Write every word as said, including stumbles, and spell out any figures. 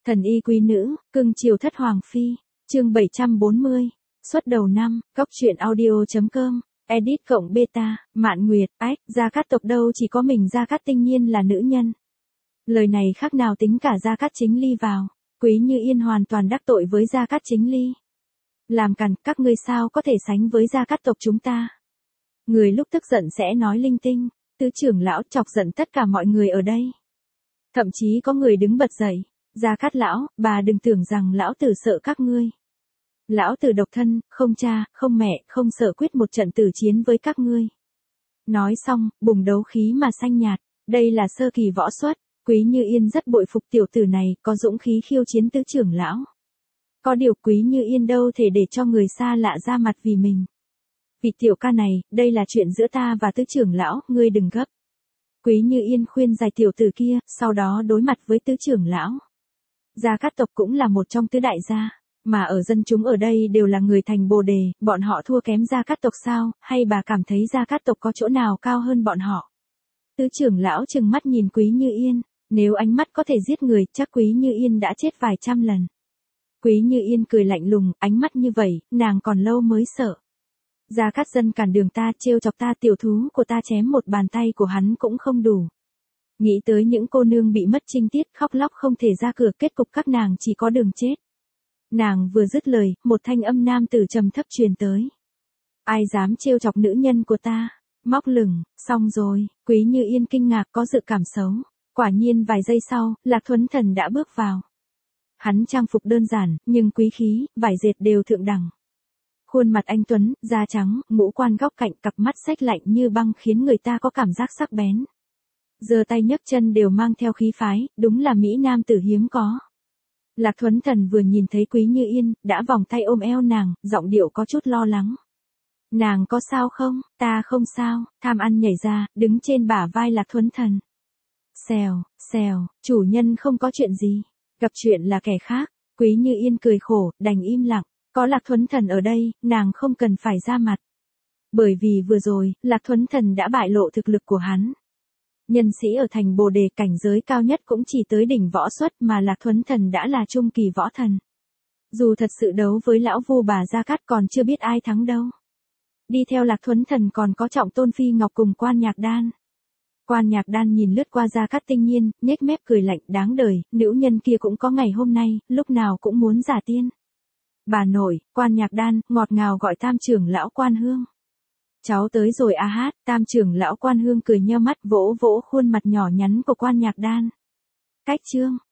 Thần y quý nữ, cưng chiều thất hoàng phi, chương bảy trăm bốn mươi, xuất đầu năm, góc truyện audio.com, edit cộng beta, Mạn Nguyệt, ách, Gia Cát tộc đâu chỉ có mình Gia Cát Tinh Nhiên là nữ nhân. Lời này khác nào tính cả Gia Cát Chính Ly vào, Quý Như Yên hoàn toàn đắc tội với Gia Cát Chính Ly. Làm cằn, các ngươi sao có thể sánh với Gia Cát tộc chúng ta. Người lúc tức giận sẽ nói linh tinh, tứ trưởng lão chọc giận tất cả mọi người ở đây. Thậm chí có người đứng bật dậy. Gia Cát lão, bà đừng tưởng rằng lão tử sợ các ngươi. Lão tử độc thân, không cha, không mẹ, không sợ quyết một trận tử chiến với các ngươi. Nói xong, bùng đấu khí mà xanh nhạt, đây là sơ kỳ võ xuất, Quý Như Yên rất bội phục tiểu tử này, có dũng khí khiêu chiến tứ trưởng lão. Có điều Quý Như Yên đâu thể để cho người xa lạ ra mặt vì mình. Vị tiểu ca này, đây là chuyện giữa ta và tứ trưởng lão, ngươi đừng gấp. Quý Như Yên khuyên giải tiểu tử kia, sau đó đối mặt với tứ trưởng lão. Gia Cát tộc cũng là một trong tứ đại gia, mà ở dân chúng ở đây đều là người thành Bồ đề, bọn họ thua kém Gia Cát tộc sao, hay bà cảm thấy Gia Cát tộc có chỗ nào cao hơn bọn họ? Tứ trưởng lão trừng mắt nhìn Quý Như Yên, nếu ánh mắt có thể giết người, chắc Quý Như Yên đã chết vài trăm lần. Quý Như Yên cười lạnh lùng, ánh mắt như vậy, nàng còn lâu mới sợ. Gia Cát dân cản đường ta, trêu chọc ta, tiểu thú của ta chém một bàn tay của hắn cũng không đủ. Nghĩ tới những cô nương bị mất trinh tiết, khóc lóc không thể ra cửa, kết cục các nàng chỉ có đường chết. Nàng vừa dứt lời, một thanh âm nam tử trầm thấp truyền tới. Ai dám trêu chọc nữ nhân của ta? Móc lửng, xong rồi, Quý Như Yên kinh ngạc có dự cảm xấu. Quả nhiên vài giây sau, Lạc Thuấn Thần đã bước vào. Hắn trang phục đơn giản, nhưng quý khí, vải dệt đều thượng đẳng. Khuôn mặt anh tuấn, da trắng, ngũ quan góc cạnh, cặp mắt sắc lạnh như băng khiến người ta có cảm giác sắc bén. Giơ tay nhấc chân đều mang theo khí phái, đúng là mỹ nam tử hiếm có. Lạc Thuấn Thần vừa nhìn thấy Quý Như Yên, đã vòng tay ôm eo nàng, giọng điệu có chút lo lắng. Nàng có sao không? Ta không sao, tham ăn nhảy ra, đứng trên bả vai Lạc Thuấn Thần. Xèo, xèo, chủ nhân không có chuyện gì, gặp chuyện là kẻ khác. Quý Như Yên cười khổ, đành im lặng, có Lạc Thuấn Thần ở đây, nàng không cần phải ra mặt. Bởi vì vừa rồi, Lạc Thuấn Thần đã bại lộ thực lực của hắn. Nhân sĩ ở thành Bồ đề cảnh giới cao nhất cũng chỉ tới đỉnh võ xuất mà Lạc Thuấn Thần đã là trung kỳ võ thần. Dù thật sự đấu với lão Vu bà Gia Cát còn chưa biết ai thắng đâu. Đi theo Lạc Thuấn Thần còn có Trọng Tôn Phi Ngọc cùng Quan Nhạc Đan. Quan Nhạc Đan nhìn lướt qua Gia Cát Tinh Nhiên, nhếch mép cười lạnh, đáng đời, nữ nhân kia cũng có ngày hôm nay, lúc nào cũng muốn giả tiên. Bà nội, Quan Nhạc Đan, ngọt ngào gọi tam trưởng lão Quan Hương. Cháu tới rồi a hát, tam trưởng lão Quan Hương cười nheo mắt vỗ vỗ khuôn mặt nhỏ nhắn của Quan Nhạc Đan. Cách chương,